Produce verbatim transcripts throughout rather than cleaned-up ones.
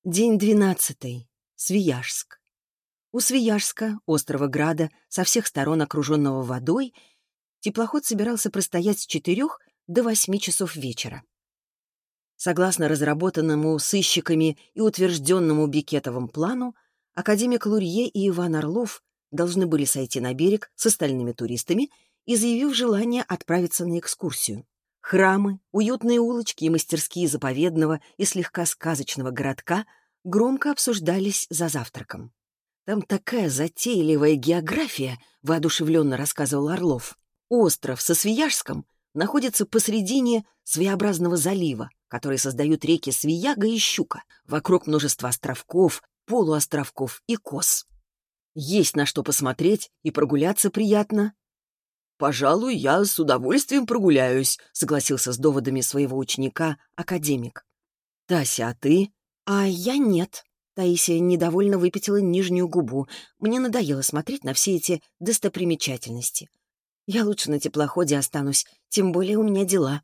День двенадцатый. Свияжск. У Свияжска, острова Града, со всех сторон окруженного водой, теплоход собирался простоять с четырех до восьми часов вечера. Согласно разработанному сыщиками и утвержденному Бекетовым плану, академик Лурье и Иван Орлов должны были сойти на берег с остальными туристами и заявив желание отправиться на экскурсию. Храмы, уютные улочки и мастерские заповедного и слегка сказочного городка громко обсуждались за завтраком. «Там такая затейливая география», — воодушевленно рассказывал Орлов. «Остров со Свияжском находится посредине своеобразного залива, который создают реки Свияга и Щука. Вокруг множество островков, полуостровков и кос. Есть на что посмотреть и прогуляться приятно». «Пожалуй, я с удовольствием прогуляюсь», — согласился с доводами своего ученика академик. «Тася, а ты?» «А я нет». Таисия недовольно выпятила нижнюю губу. «Мне надоело смотреть на все эти достопримечательности. Я лучше на теплоходе останусь, тем более у меня дела».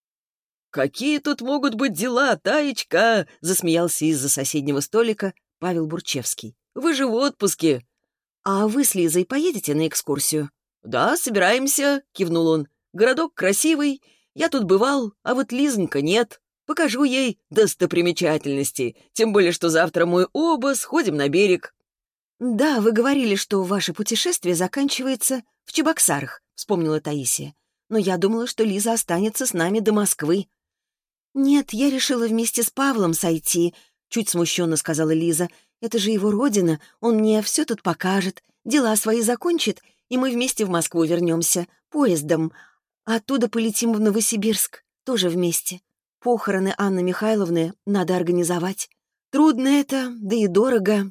«Какие тут могут быть дела, Таечка?» — засмеялся из-за соседнего столика Павел Бурчевский. «Вы же в отпуске». «А вы с Лизой поедете на экскурсию?» «Да, собираемся», — кивнул он. «Городок красивый. Я тут бывал, а вот Лизонька нет. Покажу ей достопримечательности. Тем более, что завтра мы оба сходим на берег». «Да, вы говорили, что ваше путешествие заканчивается в Чебоксарах», — вспомнила Таисия. «Но я думала, что Лиза останется с нами до Москвы». «Нет, я решила вместе с Павлом сойти», — чуть смущенно сказала Лиза. «Это же его родина, он мне все тут покажет, дела свои закончит, и мы вместе в Москву вернемся, поездом. Оттуда полетим в Новосибирск, тоже вместе. Похороны Анны Михайловны надо организовать. Трудно это, да и дорого».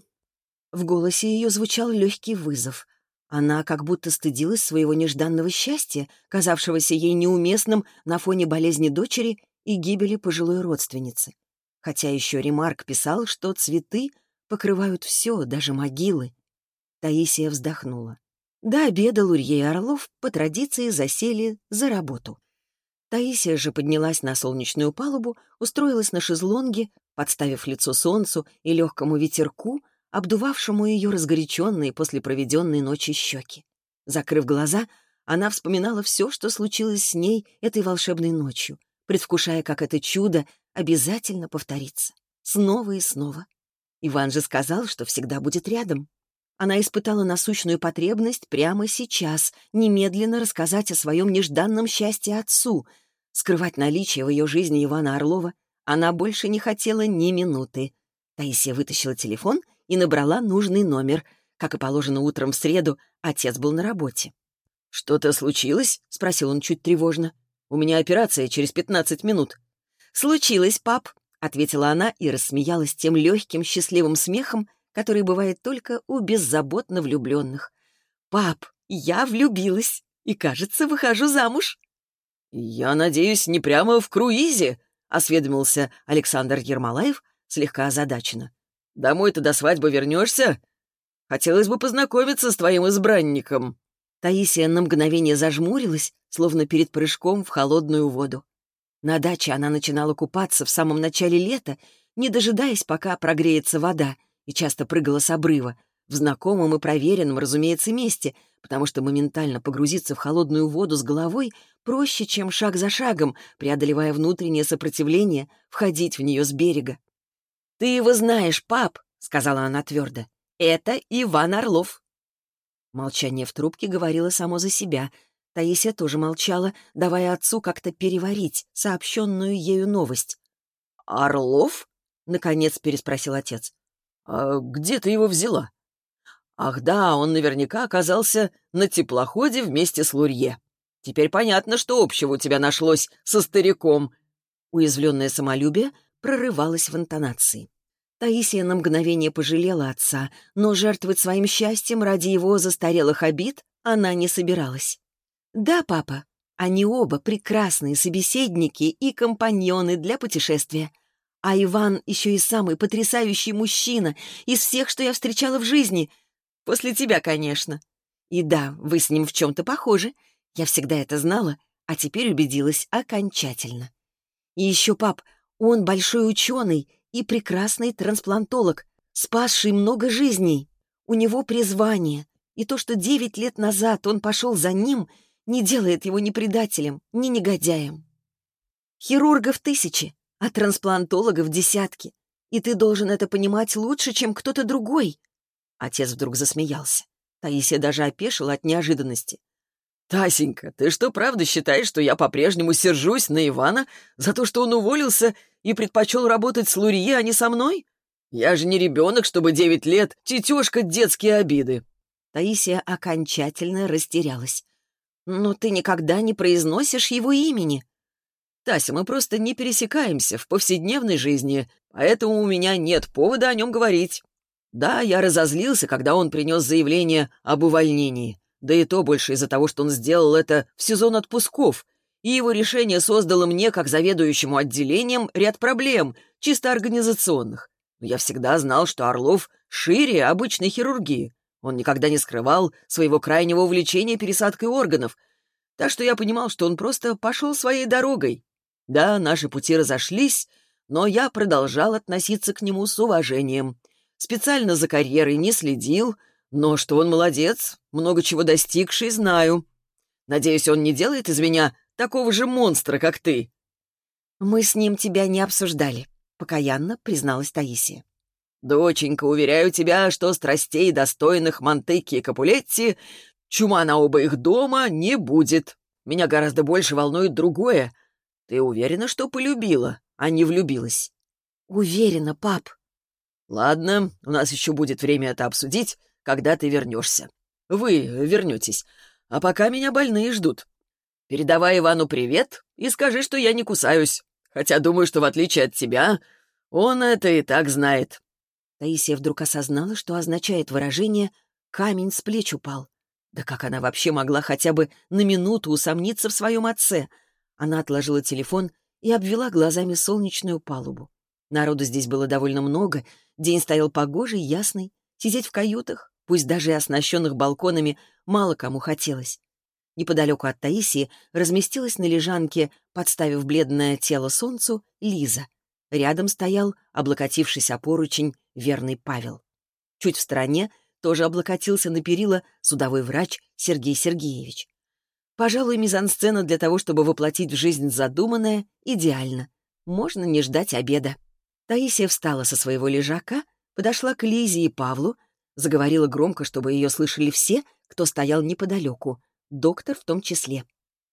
В голосе ее звучал легкий вызов. Она как будто стыдилась своего нежданного счастья, казавшегося ей неуместным на фоне болезни дочери и гибели пожилой родственницы. Хотя еще Ремарк писал, что цветы покрывают все, даже могилы. Таисия вздохнула. До обеда Лурье и Орлов по традиции засели за работу. Таисия же поднялась на солнечную палубу, устроилась на шезлонге, подставив лицо солнцу и легкому ветерку, обдувавшему ее разгоряченные после проведенной ночи щеки. Закрыв глаза, она вспоминала все, что случилось с ней этой волшебной ночью, предвкушая, как это чудо обязательно повторится. Снова и снова. Иван же сказал, что всегда будет рядом. Она испытала насущную потребность прямо сейчас немедленно рассказать о своем нежданном счастье отцу. Скрывать наличие в ее жизни Ивана Орлова она больше не хотела ни минуты. Таисия вытащила телефон и набрала нужный номер. Как и положено утром в среду, отец был на работе. «Что-то случилось?» — спросил он чуть тревожно. «У меня операция через пятнадцать минут». «Случилось, пап», — ответила она и рассмеялась тем легким счастливым смехом, который бывает только у беззаботно влюбленных. «Пап, я влюбилась и, кажется, выхожу замуж». «Я надеюсь, не прямо в круизе?» — осведомился Александр Ермолаев слегка озадаченно. «Домой-то до свадьбы вернешься? Хотелось бы познакомиться с твоим избранником». Таисия на мгновение зажмурилась, словно перед прыжком в холодную воду. На даче она начинала купаться в самом начале лета, не дожидаясь, пока прогреется вода, и часто прыгала с обрыва, в знакомом и проверенном, разумеется, месте, потому что моментально погрузиться в холодную воду с головой проще, чем шаг за шагом, преодолевая внутреннее сопротивление, входить в нее с берега. «Ты его знаешь, пап», — сказала она твердо. «Это Иван Орлов». Молчание в трубке говорило само за себя. Таисия тоже молчала, давая отцу как-то переварить сообщенную ею новость. «Орлов?» — наконец переспросил отец. «А где ты его взяла?» «Ах да, он наверняка оказался на теплоходе вместе с Лурье. Теперь понятно, что общего у тебя нашлось со стариком». Уязвленное самолюбие прорывалось в интонации. Таисия на мгновение пожалела отца, но жертвовать своим счастьем ради его застарелых обид она не собиралась. «Да, папа, они оба прекрасные собеседники и компаньоны для путешествия. А Иван еще и самый потрясающий мужчина из всех, что я встречала в жизни. После тебя, конечно. И да, вы с ним в чем-то похожи. Я всегда это знала, а теперь убедилась окончательно. И еще, пап, он большой ученый и прекрасный трансплантолог, спасший много жизней. У него призвание, и то, что девять лет назад он пошел за ним, не делает его ни предателем, ни негодяем. Хирургов тысячи, а трансплантологов десятки, и ты должен это понимать лучше, чем кто-то другой. Отец вдруг засмеялся. Таисия даже опешила от неожиданности. «Тасенька, ты что, правда считаешь, что я по-прежнему сержусь на Ивана за то, что он уволился и предпочел работать с Лурье, а не со мной? Я же не ребенок, чтобы девять лет тетешкать детские обиды». Таисия окончательно растерялась. «Но ты никогда не произносишь его имени». «Тася, мы просто не пересекаемся в повседневной жизни, поэтому у меня нет повода о нем говорить. Да, я разозлился, когда он принес заявление об увольнении. Да и то больше из-за того, что он сделал это в сезон отпусков, и его решение создало мне, как заведующему отделением, ряд проблем, чисто организационных. Но я всегда знал, что Орлов шире обычной хирургии. Он никогда не скрывал своего крайнего увлечения пересадкой органов, так что я понимал, что он просто пошел своей дорогой. Да, наши пути разошлись, но я продолжал относиться к нему с уважением. Специально за карьерой не следил, но что он молодец, много чего достигший, знаю. Надеюсь, он не делает из меня такого же монстра, как ты». «Мы с ним тебя не обсуждали», — покаянно призналась Таисия. «Доченька, уверяю тебя, что страстей, достойных Монтекки и Капулетти, чума на оба их дома не будет. Меня гораздо больше волнует другое. Ты уверена, что полюбила, а не влюбилась?» «Уверена, пап». «Ладно, у нас еще будет время это обсудить, когда ты вернешься. Вы вернетесь, а пока меня больные ждут. Передавай Ивану привет и скажи, что я не кусаюсь, хотя думаю, что в отличие от тебя, он это и так знает». Таисия вдруг осознала, что означает выражение «камень с плеч упал». Да как она вообще могла хотя бы на минуту усомниться в своем отце? Она отложила телефон и обвела глазами солнечную палубу. Народу здесь было довольно много, день стоял погожий, ясный. Сидеть в каютах, пусть даже и оснащенных балконами, мало кому хотелось. Неподалеку от Таисии разместилась на лежанке, подставив бледное тело солнцу, Лиза. Рядом стоял, облокотившись о поручень, верный Павел. Чуть в стороне тоже облокотился на перила судовой врач Сергей Сергеевич. Пожалуй, мизансцена для того, чтобы воплотить в жизнь задуманное, идеально. Можно не ждать обеда. Таисия встала со своего лежака, подошла к Лизе и Павлу, заговорила громко, чтобы ее слышали все, кто стоял неподалеку, доктор в том числе.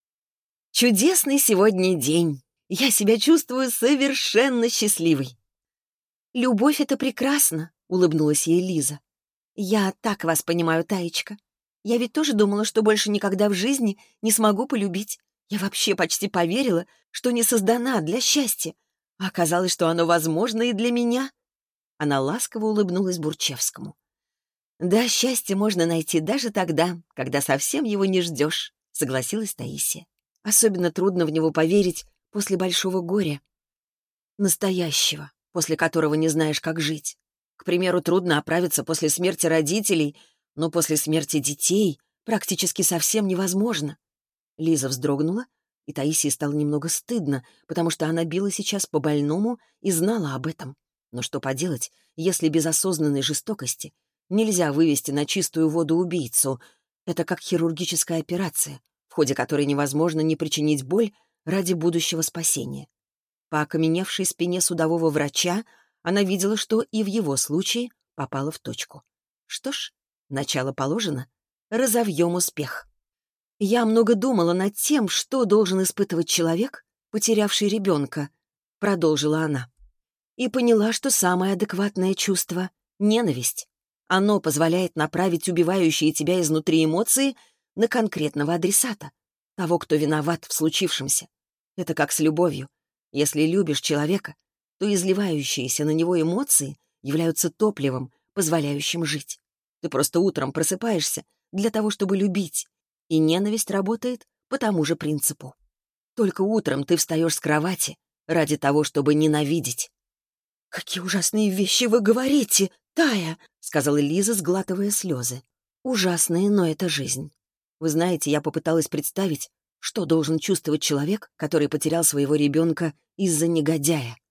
«Чудесный сегодня день. Я себя чувствую совершенно счастливой». «Любовь — это прекрасно», — улыбнулась ей Лиза. «Я так вас понимаю, Таечка. Я ведь тоже думала, что больше никогда в жизни не смогу полюбить. Я вообще почти поверила, что не создана для счастья. А оказалось, что оно возможно и для меня». Она ласково улыбнулась Бурчевскому. «Да, счастье можно найти даже тогда, когда совсем его не ждешь», — согласилась Таисия. «Особенно трудно в него поверить после большого горя. Настоящего, после которого не знаешь, как жить. К примеру, трудно оправиться после смерти родителей, но после смерти детей практически совсем невозможно». Лиза вздрогнула, и Таисии стало немного стыдно, потому что она била сейчас по больному и знала об этом. Но что поделать, если без осознанной жестокости нельзя вывести на чистую воду убийцу? Это как хирургическая операция, в ходе которой невозможно не причинить боль ради будущего спасения. По окаменевшей спине судового врача она видела, что и в его случае попала в точку. Что ж, начало положено, разовьем успех. «Я много думала над тем, что должен испытывать человек, потерявший ребенка», — продолжила она. «И поняла, что самое адекватное чувство — ненависть. Оно позволяет направить убивающие тебя изнутри эмоции на конкретного адресата, того, кто виноват в случившемся. Это как с любовью. Если любишь человека, то изливающиеся на него эмоции являются топливом, позволяющим жить. Ты просто утром просыпаешься для того, чтобы любить, и ненависть работает по тому же принципу. Только утром ты встаешь с кровати ради того, чтобы ненавидеть». «Какие ужасные вещи вы говорите, Тая!» — сказала Лиза, сглатывая слезы. «Ужасные, но это жизнь. Вы знаете, я попыталась представить, что должен чувствовать человек, который потерял своего ребенка из-за негодяя.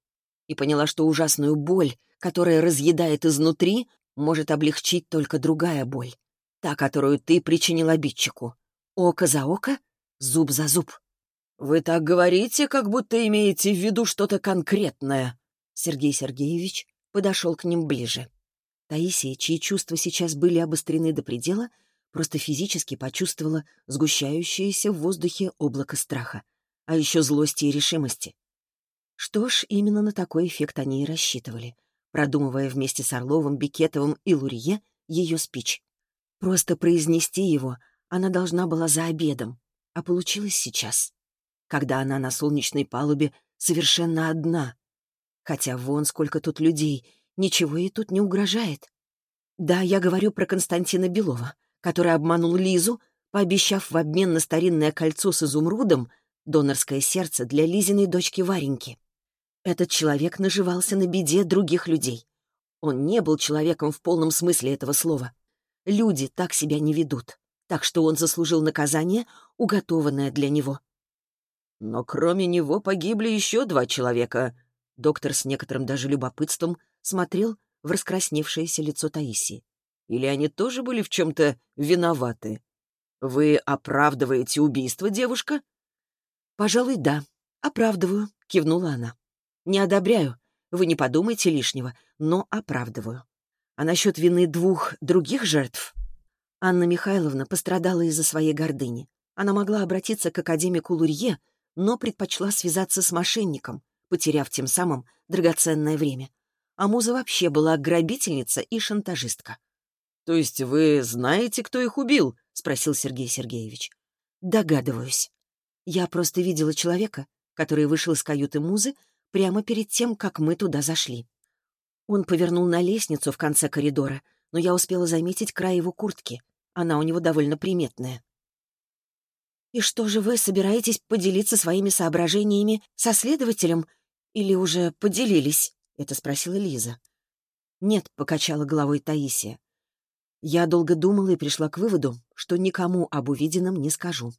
и поняла, что ужасную боль, которая разъедает изнутри, может облегчить только другая боль. Та, которую ты причинил обидчику. Око за око, зуб за зуб. «Вы так говорите, как будто имеете в виду что-то конкретное». Сергей Сергеевич подошел к ним ближе. Таисия, чьи чувства сейчас были обострены до предела, просто физически почувствовала сгущающееся в воздухе облако страха, а еще злости и решимости. Что ж, именно на такой эффект они и рассчитывали, продумывая вместе с Орловым, Бекетовым и Лурье ее спич. Просто произнести его она должна была за обедом, а получилось сейчас, когда она на солнечной палубе совершенно одна. Хотя вон сколько тут людей, ничего ей тут не угрожает. Да, я говорю про Константина Белова, который обманул Лизу, пообещав в обмен на старинное кольцо с изумрудом донорское сердце для Лизиной дочки Вареньки. Этот человек наживался на беде других людей. Он не был человеком в полном смысле этого слова. Люди так себя не ведут, так что он заслужил наказание, уготованное для него. Но кроме него погибли еще два человека. Доктор с некоторым даже любопытством смотрел в раскрасневшееся лицо Таисии. Или они тоже были в чем-то виноваты? Вы оправдываете убийство, девушка? «Пожалуй, да. Оправдываю», — кивнула она. «Не одобряю. Вы не подумайте лишнего, но оправдываю. А насчет вины двух других жертв? Анна Михайловна пострадала из-за своей гордыни. Она могла обратиться к академику Лурье, но предпочла связаться с мошенником, потеряв тем самым драгоценное время. А Муза вообще была грабительница и шантажистка». «То есть вы знаете, кто их убил?» — спросил Сергей Сергеевич. «Догадываюсь. Я просто видела человека, который вышел из каюты Музы прямо перед тем, как мы туда зашли. Он повернул на лестницу в конце коридора, но я успела заметить край его куртки. Она у него довольно приметная». «И что же вы собираетесь поделиться своими соображениями со следователем? Или уже поделились?» — это спросила Лиза. «Нет», — покачала головой Таисия. «Я долго думала и пришла к выводу, что никому об увиденном не скажу.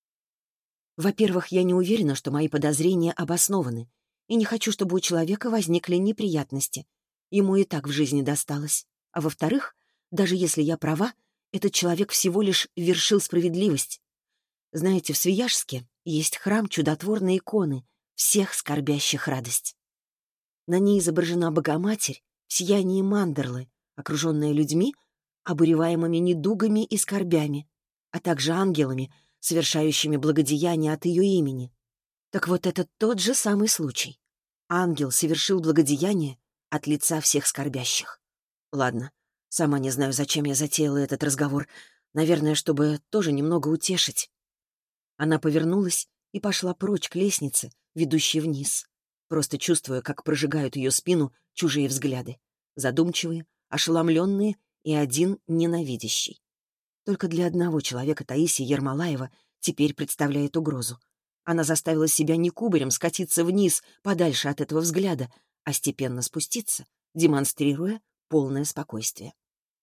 Во-первых, я не уверена, что мои подозрения обоснованы, и не хочу, чтобы у человека возникли неприятности. Ему и так в жизни досталось. А во-вторых, даже если я права, этот человек всего лишь вершил справедливость. Знаете, в Свияжске есть храм чудотворной иконы, всех скорбящих радость. На ней изображена Богоматерь в сиянии мандерлы, окруженная людьми, обуреваемыми недугами и скорбями, а также ангелами, совершающими благодеяния от ее имени. Так вот, это тот же самый случай. Ангел совершил благодеяние от лица всех скорбящих. Ладно, сама не знаю, зачем я затеяла этот разговор. Наверное, чтобы тоже немного утешить. Она повернулась и пошла прочь к лестнице, ведущей вниз, просто чувствуя, как прожигают ее спину чужие взгляды. Задумчивые, ошеломленные и один ненавидящий. Только для одного человека Таисия Ермолаева теперь представляет угрозу. Она заставила себя не кубарем скатиться вниз, подальше от этого взгляда, а степенно спуститься, демонстрируя полное спокойствие.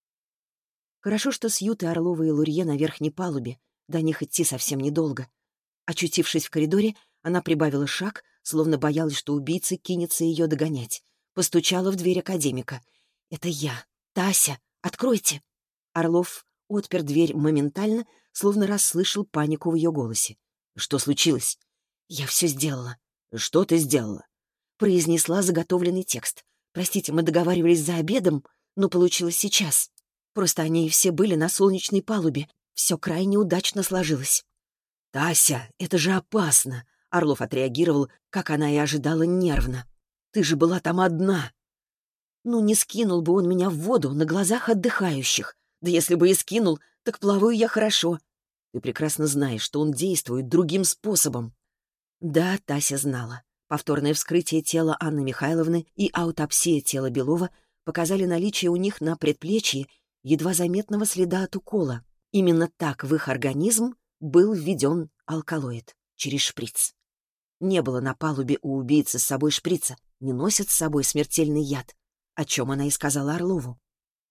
Хорошо, что Сьют и Орлова и Лурье на верхней палубе, до них идти совсем недолго. Очутившись в коридоре, она прибавила шаг, словно боялась, что убийца кинется ее догонять. Постучала в дверь академика. «Это я. Тася, откройте!» Орлов отпер дверь моментально, словно расслышал панику в ее голосе. «Что случилось?» «Я все сделала». «Что ты сделала?» Произнесла заготовленный текст. «Простите, мы договаривались за обедом, но получилось сейчас. Просто они все были на солнечной палубе. Все крайне удачно сложилось». «Тася, это же опасно!» Орлов отреагировал, как она и ожидала, нервно. «Ты же была там одна!» «Ну, не скинул бы он меня в воду на глазах отдыхающих. Да если бы и скинул, так плаваю я хорошо. Ты прекрасно знаешь, что он действует другим способом». Да, Тася знала. Повторное вскрытие тела Анны Михайловны и аутопсия тела Белова показали наличие у них на предплечье едва заметного следа от укола. Именно так в их организм был введен алкалоид через шприц. Не было на палубе у убийцы с собой шприца, не носят с собой смертельный яд, о чем она и сказала Орлову.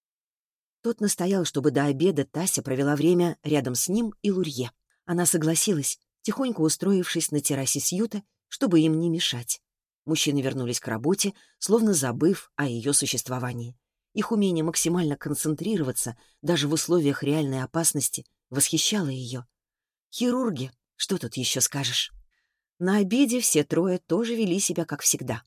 Тот настоял, чтобы до обеда Тася провела время рядом с ним и Лурье. Она согласилась, тихонько устроившись на террасе Сьюта, чтобы им не мешать. Мужчины вернулись к работе, словно забыв о ее существовании. Их умение максимально концентрироваться даже в условиях реальной опасности восхищало ее. Хирурги, что тут еще скажешь? На обеде все трое тоже вели себя как всегда.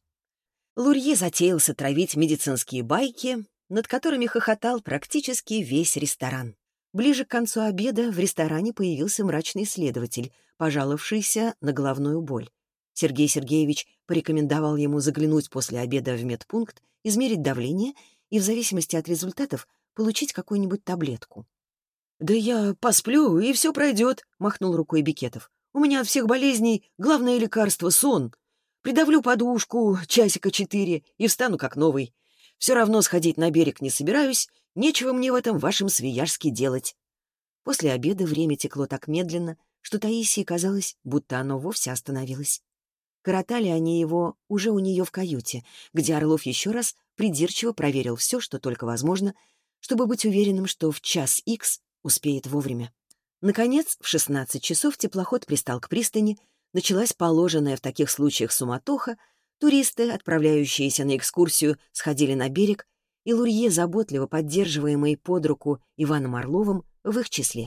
Лурье затеялся травить медицинские байки, над которыми хохотал практически весь ресторан. Ближе к концу обеда в ресторане появился мрачный следователь, пожаловавшийся на головную боль. Сергей Сергеевич порекомендовал ему заглянуть после обеда в медпункт, измерить давление и в зависимости от результатов получить какую-нибудь таблетку. «Да я посплю, и все пройдет», — махнул рукой Бекетов. «У меня от всех болезней главное лекарство — сон. Придавлю подушку часика четыре и встану как новый. Все равно сходить на берег не собираюсь, нечего мне в этом вашем Свияжске делать». После обеда время текло так медленно, что Таисии казалось, будто оно вовсе остановилось. Коротали они его уже у нее в каюте, где Орлов еще раз придирчиво проверил все, что только возможно, чтобы быть уверенным, что в час икс успеет вовремя. Наконец, в шестнадцать часов теплоход пристал к пристани, началась положенная в таких случаях суматоха, туристы, отправляющиеся на экскурсию, сходили на берег, и Лурье, заботливо поддерживаемый под руку Иваном Орловым, в их числе.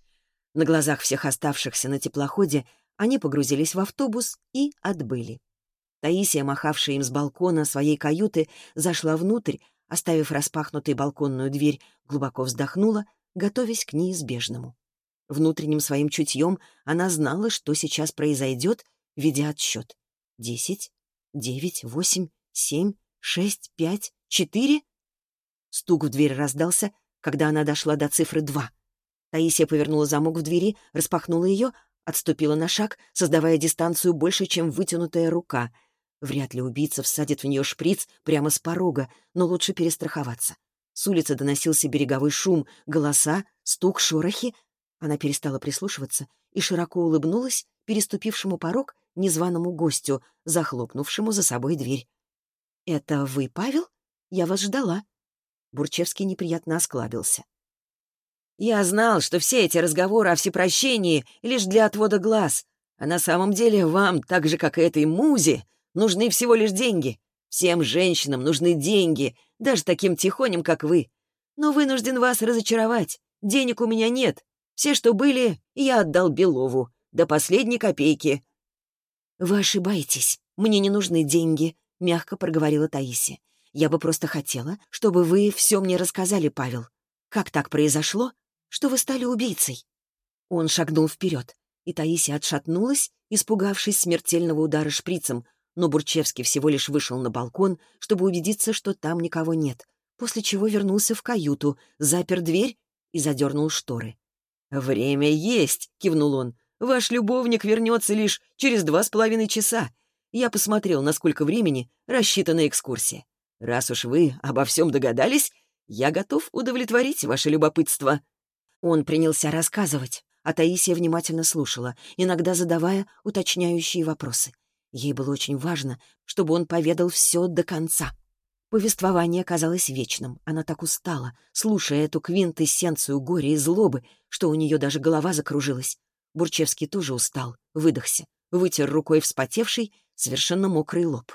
На глазах всех оставшихся на теплоходе они погрузились в автобус и отбыли. Таисия, махавшая им с балкона своей каюты, зашла внутрь, оставив распахнутой балконную дверь, глубоко вздохнула, готовясь к неизбежному. Внутренним своим чутьем она знала, что сейчас произойдет, ведя отсчет. Десять, девять, восемь, семь, шесть, пять, четыре. Стук в дверь раздался, когда она дошла до цифры два. Таисия повернула замок в двери, распахнула ее, отступила на шаг, создавая дистанцию больше, чем вытянутая рука. Вряд ли убийца всадит в нее шприц прямо с порога, но лучше перестраховаться. С улицы доносился береговой шум, голоса, стук, шорохи. Она перестала прислушиваться и широко улыбнулась переступившему порог незваному гостю, захлопнувшему за собой дверь. «Это вы, Павел? Я вас ждала». Бурчевский неприятно осклабился. «Я знал, что все эти разговоры о всепрощении лишь для отвода глаз, а на самом деле вам, так же, как и этой музе, нужны всего лишь деньги. Всем женщинам нужны деньги, даже таким тихоням, как вы. Но вынужден вас разочаровать. Денег у меня нет. Все, что были, я отдал Белову. До последней копейки». «Вы ошибаетесь. Мне не нужны деньги», — мягко проговорила Таисия. «Я бы просто хотела, чтобы вы все мне рассказали, Павел. Как так произошло, что вы стали убийцей?» Он шагнул вперед, и Таисия отшатнулась, испугавшись смертельного удара шприцем, но Бурчевский всего лишь вышел на балкон, чтобы убедиться, что там никого нет, после чего вернулся в каюту, запер дверь и задернул шторы. «Время есть», — кивнул он. «Ваш любовник вернется лишь через два с половиной часа. Я посмотрел, на сколько времени рассчитана экскурсия. Раз уж вы обо всем догадались, я готов удовлетворить ваше любопытство». Он принялся рассказывать, а Таисия внимательно слушала, иногда задавая уточняющие вопросы. Ей было очень важно, чтобы он поведал все до конца. Повествование казалось вечным. Она так устала, слушая эту квинтэссенцию горя и злобы, что у нее даже голова закружилась. Бурчевский тоже устал, выдохся, вытер рукой вспотевший, совершенно мокрый лоб.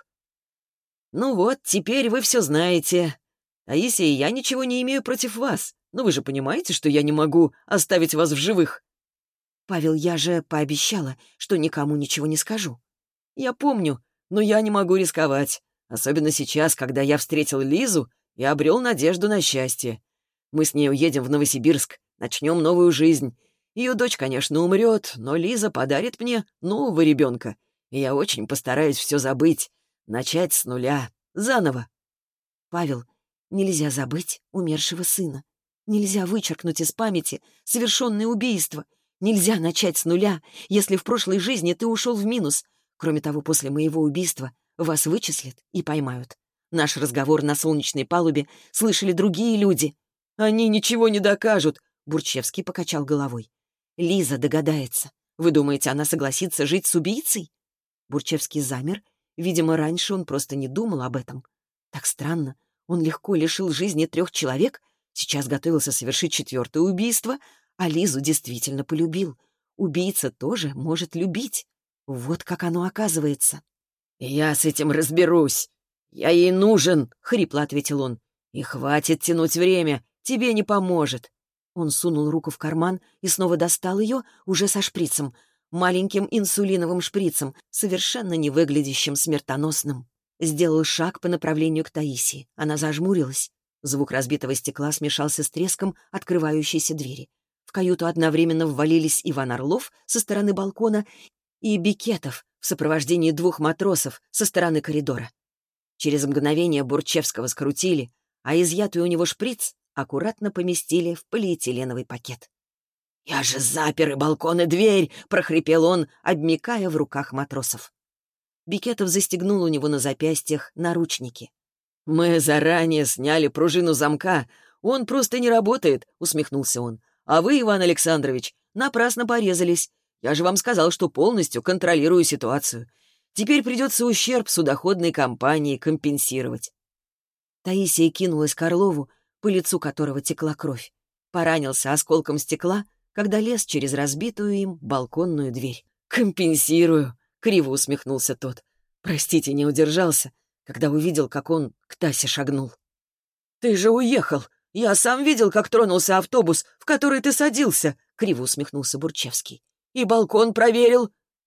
«Ну вот, теперь вы все знаете. Таисия, я ничего не имею против вас, но вы же понимаете, что я не могу оставить вас в живых». «Павел, я же пообещала, что никому ничего не скажу». «Я помню, но я не могу рисковать. Особенно сейчас, когда я встретил Лизу и обрел надежду на счастье. Мы с ней уедем в Новосибирск, начнем новую жизнь. Ее дочь, конечно, умрет, но Лиза подарит мне нового ребенка, и я очень постараюсь все забыть, начать с нуля, заново». «Павел, нельзя забыть умершего сына. Нельзя вычеркнуть из памяти совершенное убийство. Нельзя начать с нуля, если в прошлой жизни ты ушел в минус. Кроме того, после моего убийства вас вычислят и поймают. Наш разговор на солнечной палубе слышали другие люди». «Они ничего не докажут», — Бурчевский покачал головой. «Лиза догадается. Вы думаете, она согласится жить с убийцей?» Бурчевский замер. Видимо, раньше он просто не думал об этом. Так странно. Он легко лишил жизни трех человек, сейчас готовился совершить четвертое убийство, а Лизу действительно полюбил. Убийца тоже может любить. Вот как оно оказывается. «Я с этим разберусь. Я ей нужен», — хрипло ответил он. «И хватит тянуть время, тебе не поможет». Он сунул руку в карман и снова достал ее уже со шприцем, маленьким инсулиновым шприцем, совершенно не выглядящим смертоносным. Сделал шаг по направлению к Таисии. Она зажмурилась. Звук разбитого стекла смешался с треском открывающейся двери. В каюту одновременно ввалились Иван Орлов со стороны балкона и Бекетов в сопровождении двух матросов со стороны коридора. Через мгновение Бурчевского скрутили, а изъятый у него шприц аккуратно поместили в полиэтиленовый пакет. «Я же запер и балкон, и дверь!» — прохрипел он, обмякая в руках матросов. Бекетов застегнул у него на запястьях наручники. «Мы заранее сняли пружину замка. Он просто не работает», — усмехнулся он. «А вы, Иван Александрович, напрасно порезались. Я же вам сказал, что полностью контролирую ситуацию. Теперь придется ущерб судоходной компании компенсировать». Таисия кинулась к Орлову, по лицу которого текла кровь. Поранился осколком стекла, когда лез через разбитую им балконную дверь. «Компенсирую», — криво усмехнулся тот. «Простите, не удержался, когда увидел, как он к Тасе шагнул». «Ты же уехал! Я сам видел, как тронулся автобус, в который ты садился», — криво усмехнулся Бурчевский. «И балкон проверил».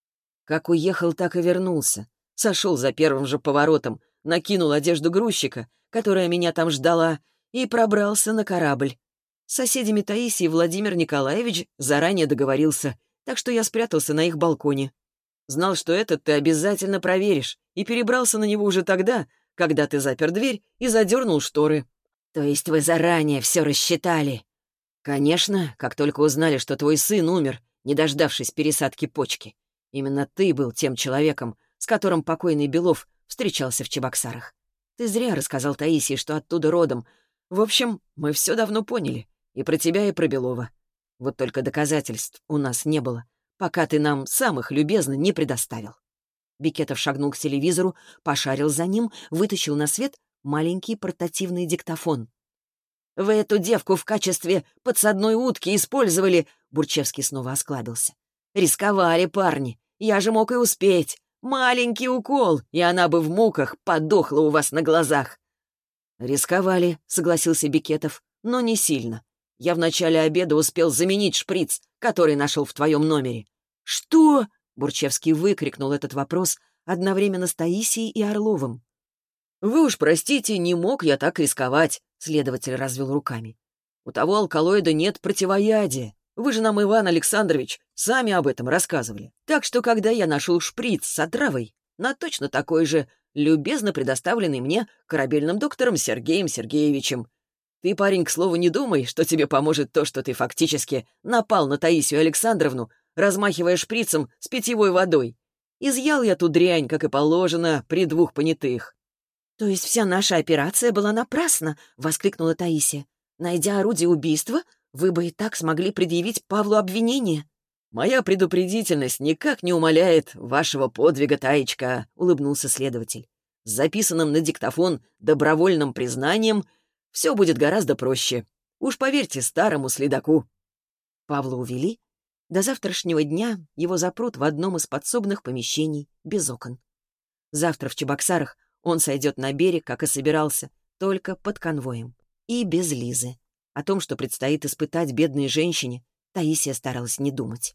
Как уехал, так и вернулся. Сошел за первым же поворотом, накинул одежду грузчика, которая меня там ждала, и пробрался на корабль. С соседями Таисии Владимир Николаевич заранее договорился, так что я спрятался на их балконе. Знал, что этот ты обязательно проверишь, и перебрался на него уже тогда, когда ты запер дверь и задернул шторы. То есть вы заранее все рассчитали? Конечно, как только узнали, что твой сын умер, не дождавшись пересадки почки. Именно ты был тем человеком, с которым покойный Белов встречался в Чебоксарах. Ты зря рассказал Таисии, что оттуда родом. В общем, мы все давно поняли. И про тебя, и про Белова. Вот только доказательств у нас не было, пока ты нам самых любезно не предоставил». Бекетов шагнул к телевизору, пошарил за ним, вытащил на свет маленький портативный диктофон. «Вы эту девку в качестве подсадной утки использовали», — Бурчевский снова осклабился. «Рисковали, парни. Я же мог и успеть. Маленький укол, и она бы в муках подохла у вас на глазах». «Рисковали», — согласился Бекетов, — «но не сильно. Я в начале обеда успел заменить шприц, который нашел в твоем номере». «Что?» — Бурчевский выкрикнул этот вопрос одновременно с Таисией и Орловым. «Вы уж простите, не мог я так рисковать», — следователь развел руками. «У того алкалоида нет противоядия. Вы же нам, Иван Александрович, сами об этом рассказывали. Так что, когда я нашел шприц с отравой, на точно такой же, любезно предоставленный мне корабельным доктором Сергеем Сергеевичем. Ты, парень, к слову, не думай, что тебе поможет то, что ты фактически напал на Таисию Александровну, размахивая шприцем с питьевой водой. Изъял я ту дрянь, как и положено, при двух понятых». «То есть вся наша операция была напрасна?» — воскликнула Таисия. «Найдя орудие убийства, вы бы и так смогли предъявить Павлу обвинение». «Моя предупредительность никак не умаляет вашего подвига, Таечка», — улыбнулся следователь. «С записанным на диктофон добровольным признанием все будет гораздо проще. Уж поверьте старому следаку». Павла увели. До завтрашнего дня его запрут в одном из подсобных помещений без окон. Завтра в Чебоксарах он сойдет на берег, как и собирался, только под конвоем. И без Лизы. О том, что предстоит испытать бедной женщине, Таисия старалась не думать.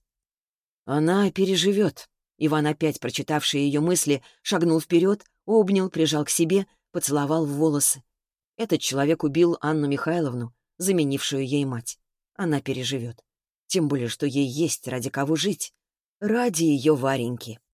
«Она переживет». Иван, опять прочитавший ее мысли, шагнул вперед, обнял, прижал к себе, поцеловал в волосы. Этот человек убил Анну Михайловну, заменившую ей мать. Она переживет. Тем более, что ей есть ради кого жить. Ради ее Вареньки.